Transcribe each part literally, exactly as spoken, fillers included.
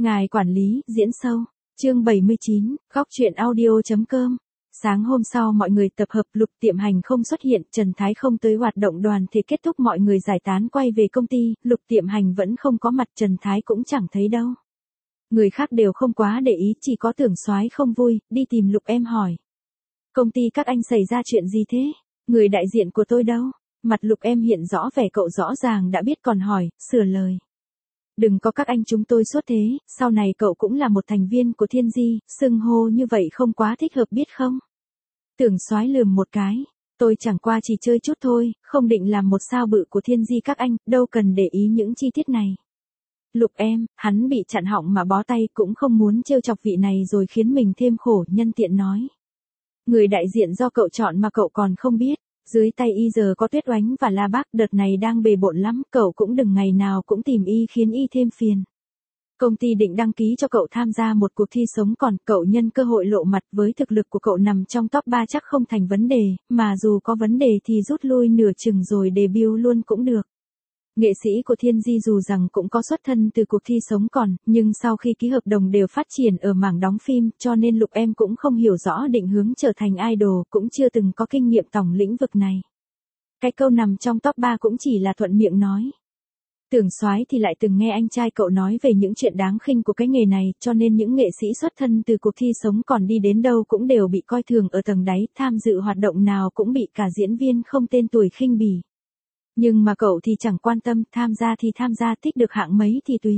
Ngài quản lý, diễn sâu. Chương bảy mươi chín, góc truyện audio.com. Sáng hôm sau mọi người tập hợp, Lục Tiệm Hành không xuất hiện, Trần Thái không tới hoạt động đoàn thì kết thúc mọi người giải tán quay về công ty, Lục Tiệm Hành vẫn không có mặt, Trần Thái cũng chẳng thấy đâu. Người khác đều không quá để ý, chỉ có Tưởng Soái không vui, đi tìm Lục Em hỏi. Công ty các anh xảy ra chuyện gì thế? Người đại diện của tôi đâu? Mặt Lục Em hiện rõ vẻ cậu rõ ràng đã biết còn hỏi, sửa lời. Đừng có các anh chúng tôi sốt thế, sau này cậu cũng là một thành viên của Thiên Di, xưng hô như vậy không quá thích hợp biết không? Tưởng Soái lườm một cái, tôi chẳng qua chỉ chơi chút thôi, không định làm một sao bự của Thiên Di các anh, đâu cần để ý những chi tiết này. Lục Em, hắn bị chặn họng mà bó tay cũng không muốn trêu chọc vị này rồi khiến mình thêm khổ, nhân tiện nói. Người đại diện do cậu chọn mà cậu còn không biết. Dưới tay y giờ có Tuyết Oánh và La Bác, đợt này đang bề bộn lắm, cậu cũng đừng ngày nào cũng tìm y khiến y thêm phiền. Công ty định đăng ký cho cậu tham gia một cuộc thi sống còn, cậu nhân cơ hội lộ mặt, với thực lực của cậu nằm trong top ba chắc không thành vấn đề, mà dù có vấn đề thì rút lui nửa chừng rồi debut luôn cũng được. Nghệ sĩ của Thiên Di dù rằng cũng có xuất thân từ cuộc thi sống còn, nhưng sau khi ký hợp đồng đều phát triển ở mảng đóng phim, cho nên Lục Em cũng không hiểu rõ định hướng trở thành idol, cũng chưa từng có kinh nghiệm tổng lĩnh vực này. Cái câu nằm trong top ba cũng chỉ là thuận miệng nói. Tưởng Soái thì lại từng nghe anh trai cậu nói về những chuyện đáng khinh của cái nghề này, cho nên những nghệ sĩ xuất thân từ cuộc thi sống còn đi đến đâu cũng đều bị coi thường ở tầng đáy, tham dự hoạt động nào cũng bị cả diễn viên không tên tuổi khinh bỉ. Nhưng mà cậu thì chẳng quan tâm, tham gia thì tham gia, thích được hạng mấy thì tùy.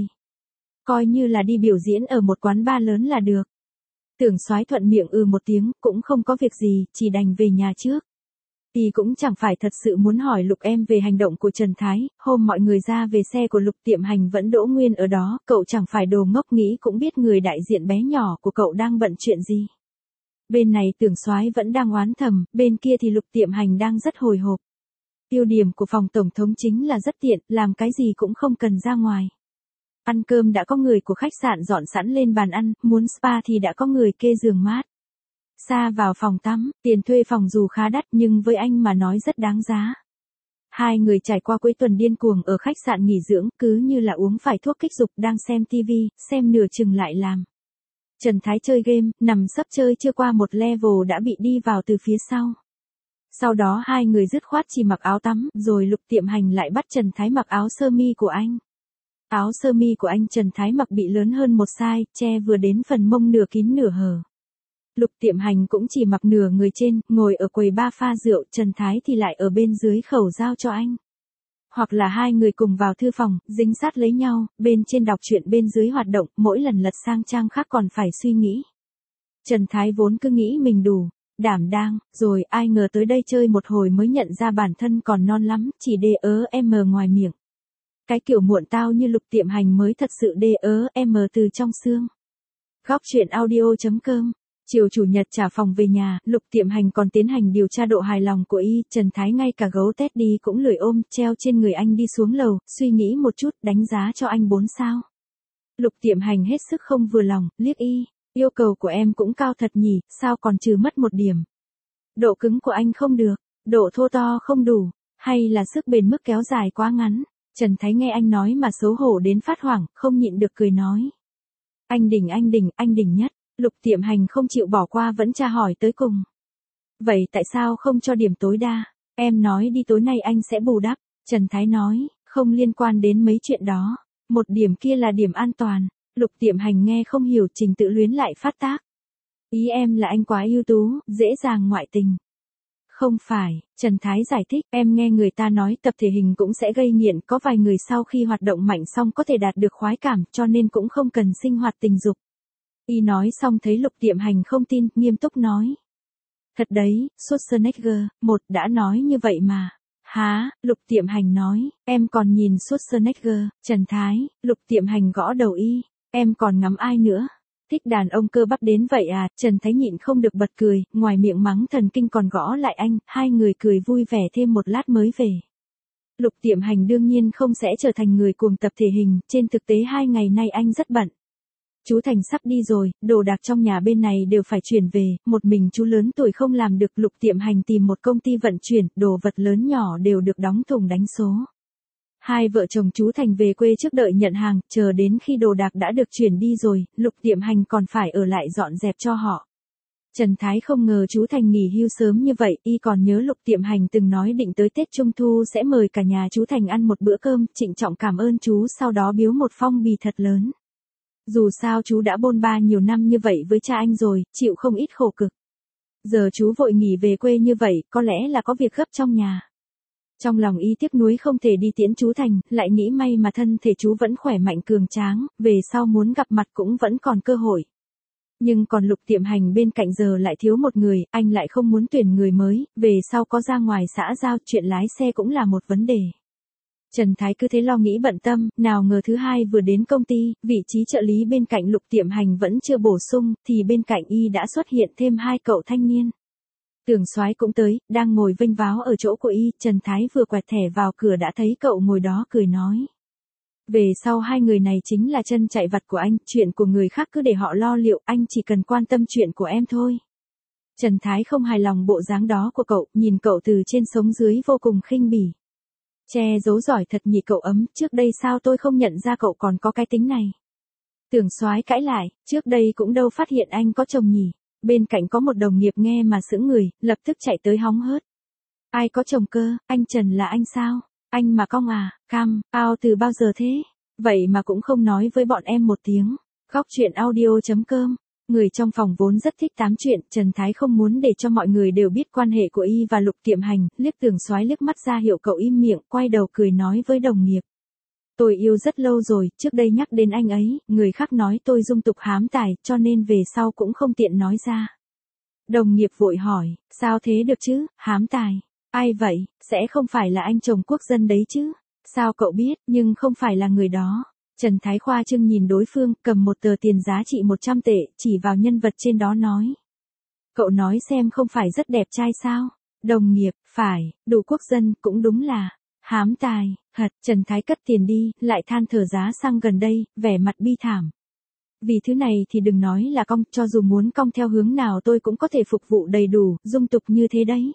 Coi như là đi biểu diễn ở một quán bar lớn là được. Tưởng Soái thuận miệng ừ một tiếng, cũng không có việc gì, chỉ đành về nhà trước. Thì cũng chẳng phải thật sự muốn hỏi Lục Em về hành động của Trần Thái, hôm mọi người ra về xe của Lục Tiệm Hành vẫn đỗ nguyên ở đó, cậu chẳng phải đồ ngốc nghĩ cũng biết người đại diện bé nhỏ của cậu đang bận chuyện gì. Bên này Tưởng Soái vẫn đang oán thầm, bên kia thì Lục Tiệm Hành đang rất hồi hộp. Tiêu điểm của phòng tổng thống chính là rất tiện, làm cái gì cũng không cần ra ngoài. Ăn cơm đã có người của khách sạn dọn sẵn lên bàn ăn, muốn spa thì đã có người kê giường mát. Xa vào phòng tắm, tiền thuê phòng dù khá đắt nhưng với anh mà nói rất đáng giá. Hai người trải qua cuối tuần điên cuồng ở khách sạn nghỉ dưỡng, cứ như là uống phải thuốc kích dục, đang xem tivi, xem nửa chừng lại làm. Trần Thái chơi game, nằm sấp chơi chưa qua một level đã bị đi vào từ phía sau. Sau đó hai người dứt khoát chỉ mặc áo tắm, rồi Lục Tiệm Hành lại bắt Trần Thái mặc áo sơ mi của anh. Áo sơ mi của anh Trần Thái mặc bị lớn hơn một size, che vừa đến phần mông nửa kín nửa hở. Lục Tiệm Hành cũng chỉ mặc nửa người trên, ngồi ở quầy bar pha rượu, Trần Thái thì lại ở bên dưới khẩu giao cho anh. Hoặc là hai người cùng vào thư phòng, dính sát lấy nhau, bên trên đọc truyện bên dưới hoạt động, mỗi lần lật sang trang khác còn phải suy nghĩ. Trần Thái vốn cứ nghĩ mình đủ đảm đang, rồi ai ngờ tới đây chơi một hồi mới nhận ra bản thân còn non lắm, chỉ đê ớ em ngoài miệng. Cái kiểu muộn tao như Lục Tiệm Hành mới thật sự đê ớ em từ trong xương. Góc truyện audio.com. Chiều chủ nhật trả phòng về nhà, Lục Tiệm Hành còn tiến hành điều tra độ hài lòng của y, Trần Thái ngay cả gấu tét đi cũng lười ôm, treo trên người anh đi xuống lầu, suy nghĩ một chút, đánh giá cho anh bốn sao. Lục Tiệm Hành hết sức không vừa lòng, liếc y. Yêu cầu của em cũng cao thật nhỉ, sao còn trừ mất một điểm. Độ cứng của anh không được, độ thô to không đủ, hay là sức bền mức kéo dài quá ngắn. Trần Thái nghe anh nói mà xấu hổ đến phát hoảng, không nhịn được cười nói. Anh đỉnh anh đỉnh, anh đỉnh nhất. Lục Tiệm Hành không chịu bỏ qua vẫn tra hỏi tới cùng. Vậy tại sao không cho điểm tối đa? Em nói đi tối nay anh sẽ bù đắp. Trần Thái nói, không liên quan đến mấy chuyện đó. Một điểm kia là điểm an toàn. Lục Tiệm Hành nghe không hiểu, Trình Tự Luyến lại phát tác. Ý em là anh quá ưu tú, dễ dàng ngoại tình. Không phải, Trần Thái giải thích, em nghe người ta nói tập thể hình cũng sẽ gây nghiện, có vài người sau khi hoạt động mạnh xong có thể đạt được khoái cảm, cho nên cũng không cần sinh hoạt tình dục. Y nói xong thấy Lục Tiệm Hành không tin, nghiêm túc nói. Thật đấy, Schwarzenegger, một đã nói như vậy mà. Hả, Lục Tiệm Hành nói, em còn nhìn Schwarzenegger, Trần Thái, Lục Tiệm Hành gõ đầu y. Em còn ngắm ai nữa? Thích đàn ông cơ bắp đến vậy à? Trần Thái nhịn không được bật cười, ngoài miệng mắng thần kinh còn gõ lại anh, hai người cười vui vẻ thêm một lát mới về. Lục Tiệm Hành đương nhiên không sẽ trở thành người cuồng tập thể hình, trên thực tế hai ngày nay anh rất bận. Chú Thành sắp đi rồi, đồ đạc trong nhà bên này đều phải chuyển về, một mình chú lớn tuổi không làm được. Lục Tiệm Hành tìm một công ty vận chuyển, đồ vật lớn nhỏ đều được đóng thùng đánh số. Hai vợ chồng chú Thành về quê trước đợi nhận hàng, chờ đến khi đồ đạc đã được chuyển đi rồi, Lục Tiệm Hành còn phải ở lại dọn dẹp cho họ. Trần Thái không ngờ chú Thành nghỉ hưu sớm như vậy, y còn nhớ Lục Tiệm Hành từng nói định tới Tết Trung Thu sẽ mời cả nhà chú Thành ăn một bữa cơm, trịnh trọng cảm ơn chú, sau đó biếu một phong bì thật lớn. Dù sao chú đã bôn ba nhiều năm như vậy với cha anh rồi, chịu không ít khổ cực. Giờ chú vội nghỉ về quê như vậy, có lẽ là có việc gấp trong nhà. Trong lòng y tiếc nuối không thể đi tiễn chú Thành, lại nghĩ may mà thân thể chú vẫn khỏe mạnh cường tráng, về sau muốn gặp mặt cũng vẫn còn cơ hội. Nhưng còn Lục Tiệm Hành bên cạnh giờ lại thiếu một người, anh lại không muốn tuyển người mới, về sau có ra ngoài xã giao, chuyện lái xe cũng là một vấn đề. Trần Thái cứ thế lo nghĩ bận tâm, nào ngờ thứ hai vừa đến công ty, vị trí trợ lý bên cạnh Lục Tiệm Hành vẫn chưa bổ sung, thì bên cạnh y đã xuất hiện thêm hai cậu thanh niên. Tưởng Soái cũng tới, đang ngồi vênh váo ở chỗ của y, Trần Thái vừa quẹt thẻ vào cửa đã thấy cậu ngồi đó cười nói. Về sau hai người này chính là chân chạy vặt của anh, chuyện của người khác cứ để họ lo liệu, anh chỉ cần quan tâm chuyện của em thôi. Trần Thái không hài lòng bộ dáng đó của cậu, nhìn cậu từ trên sống dưới vô cùng khinh bỉ. Che giấu giỏi thật nhỉ cậu ấm, trước đây sao tôi không nhận ra cậu còn có cái tính này. Tưởng Soái cãi lại, trước đây cũng đâu phát hiện anh có chồng nhỉ. Bên cạnh có một đồng nghiệp nghe mà sững người, lập tức chạy tới hóng hớt. Ai có chồng cơ, anh Trần là anh sao? Anh mà cong à, cam, ao từ bao giờ thế? Vậy mà cũng không nói với bọn em một tiếng. Góc chuyện audio chấm com. Người trong phòng vốn rất thích tám chuyện, Trần Thái không muốn để cho mọi người đều biết quan hệ của y và Lục Tiệm Hành, liếc Tưởng Soái liếc mắt ra hiệu cậu im miệng, quay đầu cười nói với đồng nghiệp. Tôi yêu rất lâu rồi, trước đây nhắc đến anh ấy, người khác nói tôi dung tục hám tài, cho nên về sau cũng không tiện nói ra. Đồng nghiệp vội hỏi, sao thế được chứ, hám tài, ai vậy, sẽ không phải là anh chồng quốc dân đấy chứ, sao cậu biết, nhưng không phải là người đó. Trần Thái khoa trương nhìn đối phương, cầm một tờ tiền giá trị một trăm tệ, chỉ vào nhân vật trên đó nói. Cậu nói xem không phải rất đẹp trai sao? Đồng nghiệp, phải, đủ quốc dân, cũng đúng là, hám tài, thật, Trần Thái cất tiền đi, lại than thở giá xăng gần đây, vẻ mặt bi thảm. Vì thứ này thì đừng nói là cong, cho dù muốn cong theo hướng nào tôi cũng có thể phục vụ đầy đủ, dung tục như thế đấy.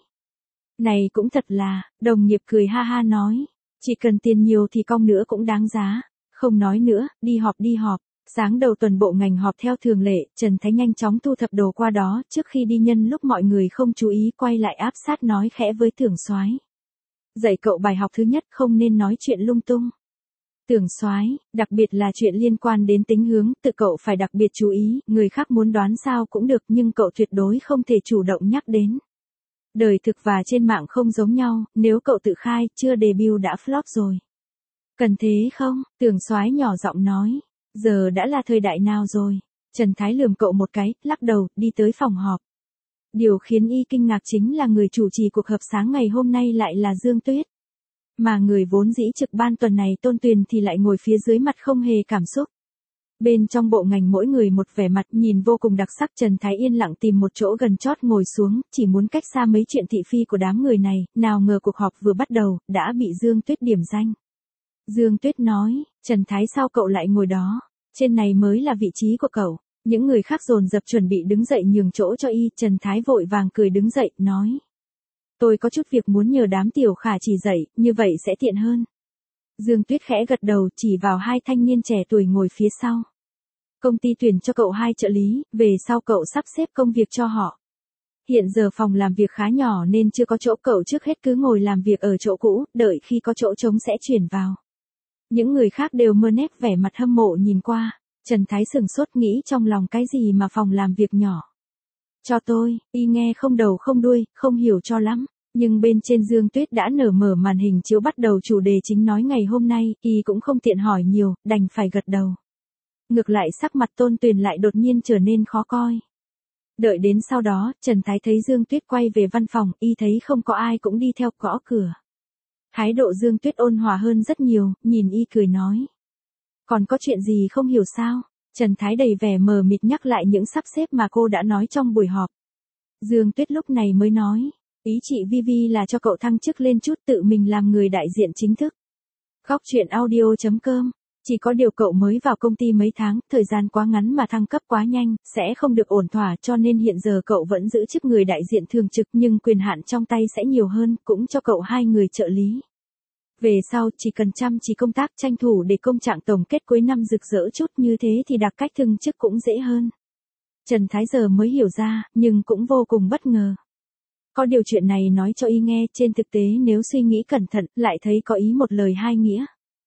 Này cũng thật là, đồng nghiệp cười ha ha nói, chỉ cần tiền nhiều thì cong nữa cũng đáng giá. Không nói nữa, đi họp đi họp. Sáng đầu tuần bộ ngành họp theo thường lệ, Trần Thái nhanh chóng thu thập đồ qua đó, trước khi đi nhân lúc mọi người không chú ý quay lại áp sát nói khẽ với Tưởng Soái. Dạy cậu bài học thứ nhất, không nên nói chuyện lung tung. Tưởng Soái, đặc biệt là chuyện liên quan đến tính hướng, tự cậu phải đặc biệt chú ý, người khác muốn đoán sao cũng được nhưng cậu tuyệt đối không thể chủ động nhắc đến. Đời thực và trên mạng không giống nhau, nếu cậu tự khai, chưa debut đã flop rồi. Cần thế không? Tưởng Soái nhỏ giọng nói. Giờ đã là thời đại nào rồi? Trần Thái lườm cậu một cái, lắc đầu, đi tới phòng họp. Điều khiến y kinh ngạc chính là người chủ trì cuộc họp sáng ngày hôm nay lại là Dương Tuyết. Mà người vốn dĩ trực ban tuần này Tôn Tuyền thì lại ngồi phía dưới mặt không hề cảm xúc. Bên trong bộ ngành mỗi người một vẻ mặt nhìn vô cùng đặc sắc. Trần Thái yên lặng tìm một chỗ gần chót ngồi xuống, chỉ muốn cách xa mấy chuyện thị phi của đám người này, nào ngờ cuộc họp vừa bắt đầu, đã bị Dương Tuyết điểm danh. Dương Tuyết nói, Trần Thái sao cậu lại ngồi đó, trên này mới là vị trí của cậu. Những người khác dồn dập chuẩn bị đứng dậy nhường chỗ cho y, Trần Thái vội vàng cười đứng dậy, nói. Tôi có chút việc muốn nhờ đám tiểu khả chỉ dạy, như vậy sẽ tiện hơn. Dương Tuyết khẽ gật đầu chỉ vào hai thanh niên trẻ tuổi ngồi phía sau. Công ty tuyển cho cậu hai trợ lý, về sau cậu sắp xếp công việc cho họ. Hiện giờ phòng làm việc khá nhỏ nên chưa có chỗ, cậu trước hết cứ ngồi làm việc ở chỗ cũ, đợi khi có chỗ trống sẽ chuyển vào. Những người khác đều mơ nép vẻ mặt hâm mộ nhìn qua. Trần Thái sửng sốt nghĩ trong lòng cái gì mà phòng làm việc nhỏ. Cho tôi, y nghe không đầu không đuôi, không hiểu cho lắm. Nhưng bên trên Dương Tuyết đã nở mở màn hình chiếu bắt đầu chủ đề chính nói ngày hôm nay, y cũng không tiện hỏi nhiều, đành phải gật đầu. Ngược lại sắc mặt Tôn Tuyền lại đột nhiên trở nên khó coi. Đợi đến sau đó, Trần Thái thấy Dương Tuyết quay về văn phòng, y thấy không có ai cũng đi theo gõ cửa. Thái độ Dương Tuyết ôn hòa hơn rất nhiều, nhìn y cười nói. Còn có chuyện gì không hiểu sao? Trần Thái đầy vẻ mờ mịt nhắc lại những sắp xếp mà cô đã nói trong buổi họp. Dương Tuyết lúc này mới nói. Ý chị Vivi là cho cậu thăng chức lên chút, tự mình làm người đại diện chính thức. Góc chuyện audio chấm com. Chỉ có điều cậu mới vào công ty mấy tháng, thời gian quá ngắn mà thăng cấp quá nhanh, sẽ không được ổn thỏa, cho nên hiện giờ cậu vẫn giữ chức người đại diện thường trực nhưng quyền hạn trong tay sẽ nhiều hơn, cũng cho cậu hai người trợ lý. Về sau chỉ cần chăm chỉ công tác tranh thủ để công trạng tổng kết cuối năm rực rỡ chút, như thế thì đặc cách thăng chức cũng dễ hơn. Trần Thái giờ mới hiểu ra, nhưng cũng vô cùng bất ngờ. Có điều chuyện này nói cho y nghe, trên thực tế nếu suy nghĩ cẩn thận, lại thấy có ý một lời hai nghĩa.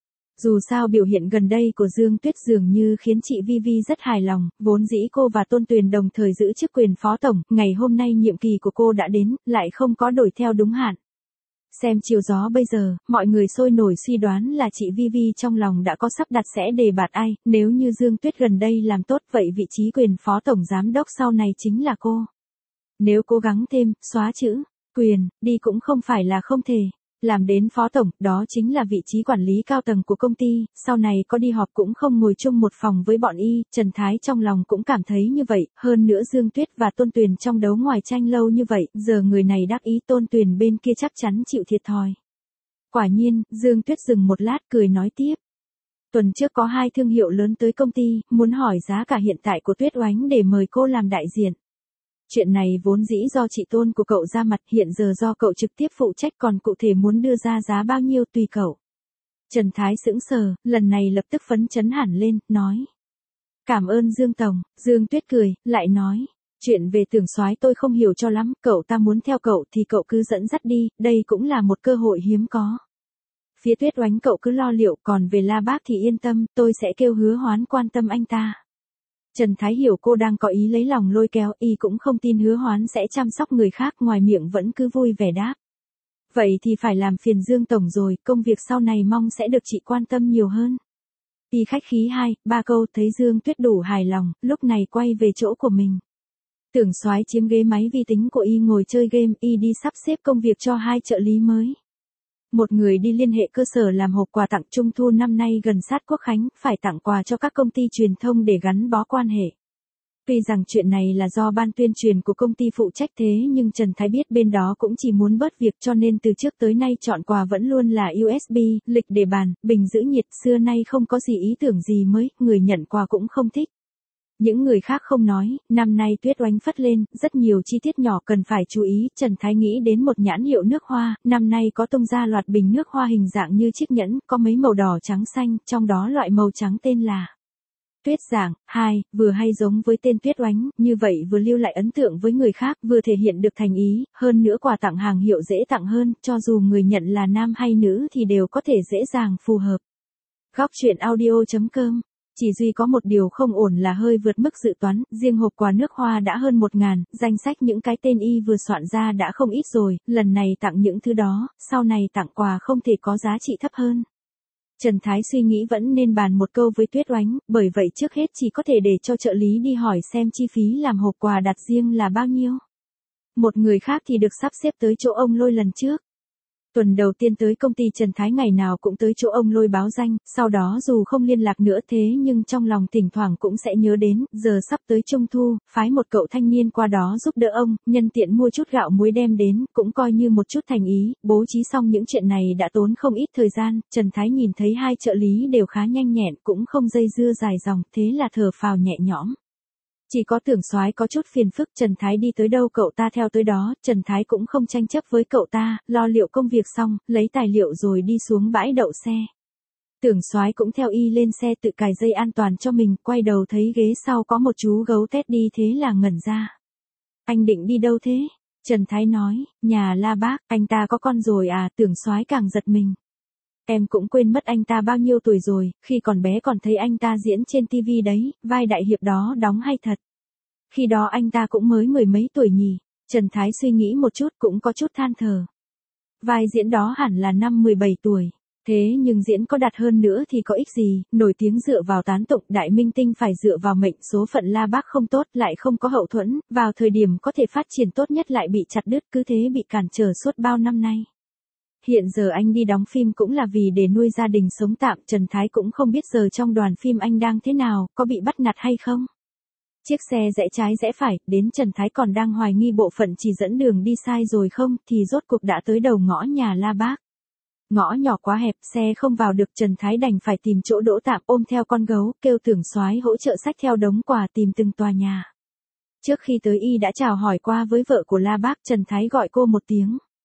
Dù sao biểu hiện gần đây của Dương Tuyết dường như khiến chị Vi Vi rất hài lòng, vốn dĩ cô và Tôn Tuyền đồng thời giữ chức quyền phó tổng, ngày hôm nay nhiệm kỳ của cô đã đến, lại không có đổi theo đúng hạn. Xem chiều gió bây giờ, mọi người sôi nổi suy đoán là chị Vi Vi trong lòng đã có sắp đặt sẽ đề bạt ai, nếu như Dương Tuyết gần đây làm tốt vậy vị trí quyền phó tổng giám đốc sau này chính là cô. Nếu cố gắng thêm, xóa chữ quyền đi cũng không phải là không thể. Làm đến phó tổng, đó chính là vị trí quản lý cao tầng của công ty, sau này có đi họp cũng không ngồi chung một phòng với bọn y, Trần Thái trong lòng cũng cảm thấy như vậy, hơn nữa Dương Tuyết và Tôn Tuyền trong đấu ngoài tranh lâu như vậy, giờ người này đắc ý Tôn Tuyền bên kia chắc chắn chịu thiệt thòi. Quả nhiên, Dương Tuyết dừng một lát cười nói tiếp. Tuần trước có hai thương hiệu lớn tới công ty, muốn hỏi giá cả hiện tại của Tuyết Oánh để mời cô làm đại diện. Chuyện này vốn dĩ do chị Tôn của cậu ra mặt, hiện giờ do cậu trực tiếp phụ trách, còn cụ thể muốn đưa ra giá bao nhiêu tùy cậu. Trần Thái sững sờ, lần này lập tức phấn chấn hẳn lên, nói. Cảm ơn Dương Tổng. Dương Tuyết cười, lại nói. Chuyện về Tưởng Soái tôi không hiểu cho lắm, cậu ta muốn theo cậu thì cậu cứ dẫn dắt đi, đây cũng là một cơ hội hiếm có. Phía Tuyết Oánh cậu cứ lo liệu, còn về La Bác thì yên tâm, tôi sẽ kêu Hứa Hoán quan tâm anh ta. Trần Thái hiểu cô đang có ý lấy lòng lôi kéo, y cũng không tin Hứa Hoán sẽ chăm sóc người khác, ngoài miệng vẫn cứ vui vẻ đáp. Vậy thì phải làm phiền Dương Tổng rồi, công việc sau này mong sẽ được chị quan tâm nhiều hơn. Y khách khí hai, ba câu, thấy Dương Tuyết đủ hài lòng, lúc này quay về chỗ của mình. Tưởng Soái chiếm ghế máy vi tính của y ngồi chơi game, y đi sắp xếp công việc cho hai trợ lý mới. Một người đi liên hệ cơ sở làm hộp quà tặng Trung thu năm nay gần sát Quốc Khánh, phải tặng quà cho các công ty truyền thông để gắn bó quan hệ. Tuy rằng chuyện này là do ban tuyên truyền của công ty phụ trách thế nhưng Trần Thái biết bên đó cũng chỉ muốn bớt việc, cho nên từ trước tới nay chọn quà vẫn luôn là u ét bê, lịch để bàn, bình giữ nhiệt, xưa nay không có gì ý tưởng gì mới, người nhận quà cũng không thích. Những người khác không nói, năm nay Tuyết Oánh phất lên, rất nhiều chi tiết nhỏ cần phải chú ý, Trần Thái nghĩ đến một nhãn hiệu nước hoa, năm nay có tung ra loạt bình nước hoa hình dạng như chiếc nhẫn, có mấy màu đỏ trắng xanh, trong đó loại màu trắng tên là Tuyết Giảng, hai, vừa hay giống với tên Tuyết Oánh, như vậy vừa lưu lại ấn tượng với người khác, vừa thể hiện được thành ý, hơn nữa quà tặng hàng hiệu dễ tặng hơn, cho dù người nhận là nam hay nữ thì đều có thể dễ dàng phù hợp. Góc truyện audio chấm com. Chỉ duy có một điều không ổn là hơi vượt mức dự toán, riêng hộp quà nước hoa đã hơn một ngàn, danh sách những cái tên y vừa soạn ra đã không ít rồi, lần này tặng những thứ đó, sau này tặng quà không thể có giá trị thấp hơn. Trần Thái suy nghĩ vẫn nên bàn một câu với Tuyết Oánh, bởi vậy trước hết chỉ có thể để cho trợ lý đi hỏi xem chi phí làm hộp quà đặt riêng là bao nhiêu. Một người khác thì được sắp xếp tới chỗ ông Lôi lần trước. Tuần đầu tiên tới công ty Trần Thái ngày nào cũng tới chỗ ông Lôi báo danh, sau đó dù không liên lạc nữa thế nhưng trong lòng thỉnh thoảng cũng sẽ nhớ đến, giờ sắp tới Trung thu, phái một cậu thanh niên qua đó giúp đỡ ông, nhân tiện mua chút gạo muối đem đến, cũng coi như một chút thành ý, bố trí xong những chuyện này đã tốn không ít thời gian, Trần Thái nhìn thấy hai trợ lý đều khá nhanh nhẹn, cũng không dây dưa dài dòng, thế là thở phào nhẹ nhõm. Chỉ có Tưởng Soái có chút phiền phức, Trần Thái đi tới đâu cậu ta theo tới đó, Trần Thái cũng không tranh chấp với cậu ta, lo liệu công việc xong, lấy tài liệu rồi đi xuống bãi đậu xe. Tưởng Soái cũng theo y lên xe tự cài dây an toàn cho mình, quay đầu thấy ghế sau có một chú gấu tét đi thế là ngẩn ra. Anh định đi đâu thế? Trần Thái nói, nhà La Bác, anh ta có con rồi à? Tưởng Soái càng giật mình. Em cũng quên mất anh ta bao nhiêu tuổi rồi, khi còn bé còn thấy anh ta diễn trên ti vi đấy, vai đại hiệp đó đóng hay thật. Khi đó anh ta cũng mới mười mấy tuổi nhỉ. Trần Thái suy nghĩ một chút cũng có chút than thở. Vai diễn đó hẳn là năm mười bảy tuổi. Thế nhưng diễn có đạt hơn nữa thì có ích gì, nổi tiếng dựa vào tán tụng, đại minh tinh phải dựa vào mệnh, số phận La Bác không tốt lại không có hậu thuẫn, vào thời điểm có thể phát triển tốt nhất lại bị chặt đứt, cứ thế bị cản trở suốt bao năm nay. Hiện giờ anh đi đóng phim cũng là vì để nuôi gia đình sống tạm, Trần Thái cũng không biết giờ trong đoàn phim anh đang thế nào, có bị bắt nạt hay không. Chiếc xe rẽ trái rẽ phải, đến Trần Thái còn đang hoài nghi bộ phận chỉ dẫn đường đi sai rồi không, thì rốt cuộc đã tới đầu ngõ nhà La Bác. Ngõ nhỏ quá hẹp, xe không vào được, Trần Thái đành phải tìm chỗ đỗ tạm, ôm theo con gấu, kêu Tưởng Soái hỗ trợ xách theo đống quà tìm từng tòa nhà. Trước khi tới y đã chào hỏi qua với vợ của La Bác, Trần Thái gọi cô một tiếng.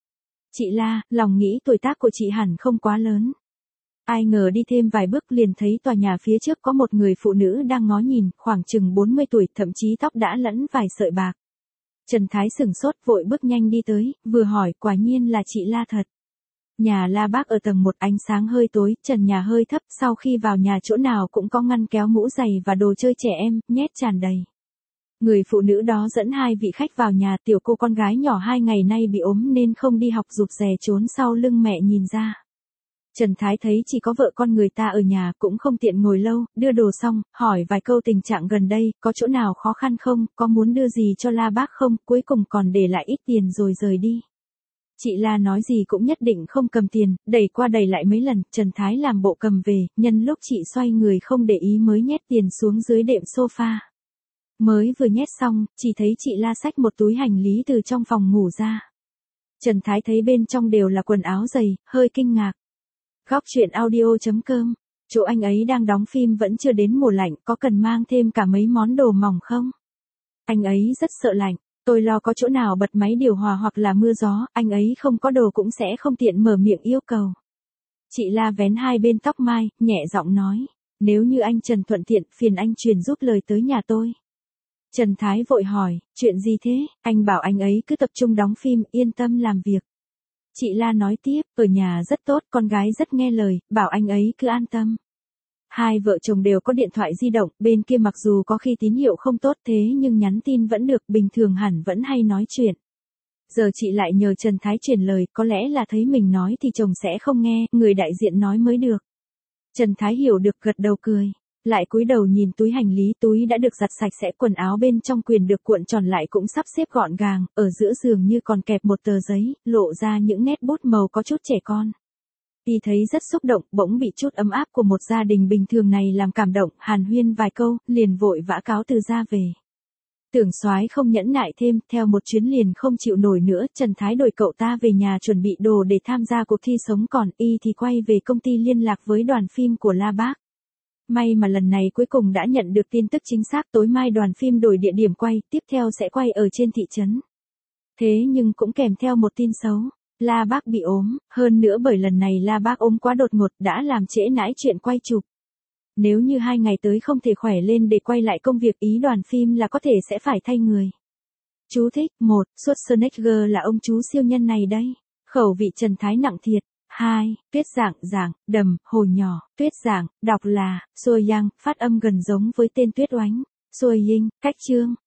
Chị la, lòng nghĩ tuổi tác của chị hẳn không quá lớn. Ai ngờ đi thêm vài bước liền thấy tòa nhà phía trước có một người phụ nữ đang ngó nhìn, khoảng chừng bốn mươi tuổi, thậm chí tóc đã lẫn vài sợi bạc. Trần Thái sửng sốt vội bước nhanh đi tới, vừa hỏi quả nhiên là chị La thật. Nhà La Bác ở tầng một, ánh sáng hơi tối, trần nhà hơi thấp, sau khi vào nhà chỗ nào cũng có ngăn kéo mũ giày và đồ chơi trẻ em, nhét tràn đầy. Người phụ nữ đó dẫn hai vị khách vào nhà, tiểu cô con gái nhỏ hai ngày nay bị ốm nên không đi học rụt rè trốn sau lưng mẹ nhìn ra. Trần Thái thấy chỉ có vợ con người ta ở nhà cũng không tiện ngồi lâu, đưa đồ xong, hỏi vài câu tình trạng gần đây, có chỗ nào khó khăn không, có muốn đưa gì cho La Bác không, cuối cùng còn để lại ít tiền rồi rời đi. Chị La nói gì cũng nhất định không cầm tiền, đẩy qua đẩy lại mấy lần, Trần Thái làm bộ cầm về, nhân lúc chị xoay người không để ý mới nhét tiền xuống dưới đệm sofa. Mới vừa nhét xong, chỉ thấy chị La xách một túi hành lý từ trong phòng ngủ ra. Trần Thái thấy bên trong đều là quần áo giày, hơi kinh ngạc. Góc truyện audio chấm com, chỗ anh ấy đang đóng phim vẫn chưa đến mùa lạnh, có cần mang thêm cả mấy món đồ mỏng không? Anh ấy rất sợ lạnh, tôi lo có chỗ nào bật máy điều hòa hoặc là mưa gió, anh ấy không có đồ cũng sẽ không tiện mở miệng yêu cầu. Chị La vén hai bên tóc mai, nhẹ giọng nói, nếu như anh Trần thuận tiện, phiền anh truyền giúp lời tới nhà tôi. Trần Thái vội hỏi, chuyện gì thế, anh bảo anh ấy cứ tập trung đóng phim, yên tâm làm việc. Chị La nói tiếp, ở nhà rất tốt, con gái rất nghe lời, bảo anh ấy cứ an tâm. Hai vợ chồng đều có điện thoại di động, bên kia mặc dù có khi tín hiệu không tốt thế nhưng nhắn tin vẫn được, bình thường hẳn vẫn hay nói chuyện. Giờ chị lại nhờ Trần Thái truyền lời, có lẽ là thấy mình nói thì chồng sẽ không nghe, người đại diện nói mới được. Trần Thái hiểu được gật đầu cười. Lại cúi đầu nhìn túi hành lý, túi đã được giặt sạch sẽ, quần áo bên trong quyền được cuộn tròn lại cũng sắp xếp gọn gàng, ở giữa giường như còn kẹp một tờ giấy, lộ ra những nét bút màu có chút trẻ con. Y thấy rất xúc động, bỗng bị chút ấm áp của một gia đình bình thường này làm cảm động, hàn huyên vài câu, liền vội vã cáo từ ra về. Tưởng soái không nhẫn nại thêm, theo một chuyến liền không chịu nổi nữa, Trần Thái đuổi cậu ta về nhà chuẩn bị đồ để tham gia cuộc thi sống còn, y thì quay về công ty liên lạc với đoàn phim của La Bác. May mà lần này cuối cùng đã nhận được tin tức chính xác, tối mai đoàn phim đổi địa điểm quay, tiếp theo sẽ quay ở trên thị trấn. Thế nhưng cũng kèm theo một tin xấu, La Bác bị ốm, hơn nữa bởi lần này La Bác ốm quá đột ngột đã làm trễ nải chuyện quay chụp. Nếu như hai ngày tới không thể khỏe lên để quay lại công việc, ý đoàn phim là có thể sẽ phải thay người. Chú thích, một, Schwarzenegger là ông chú siêu nhân này đấy. Khẩu vị Trần Thái nặng thiệt. hai. Tuyết Giảng, Giảng, đầm, hồi nhỏ, Tuyết Giảng, đọc là, Xuôi Yang, phát âm gần giống với tên Tuyết Oánh. Xuôi Yinh, cách chương.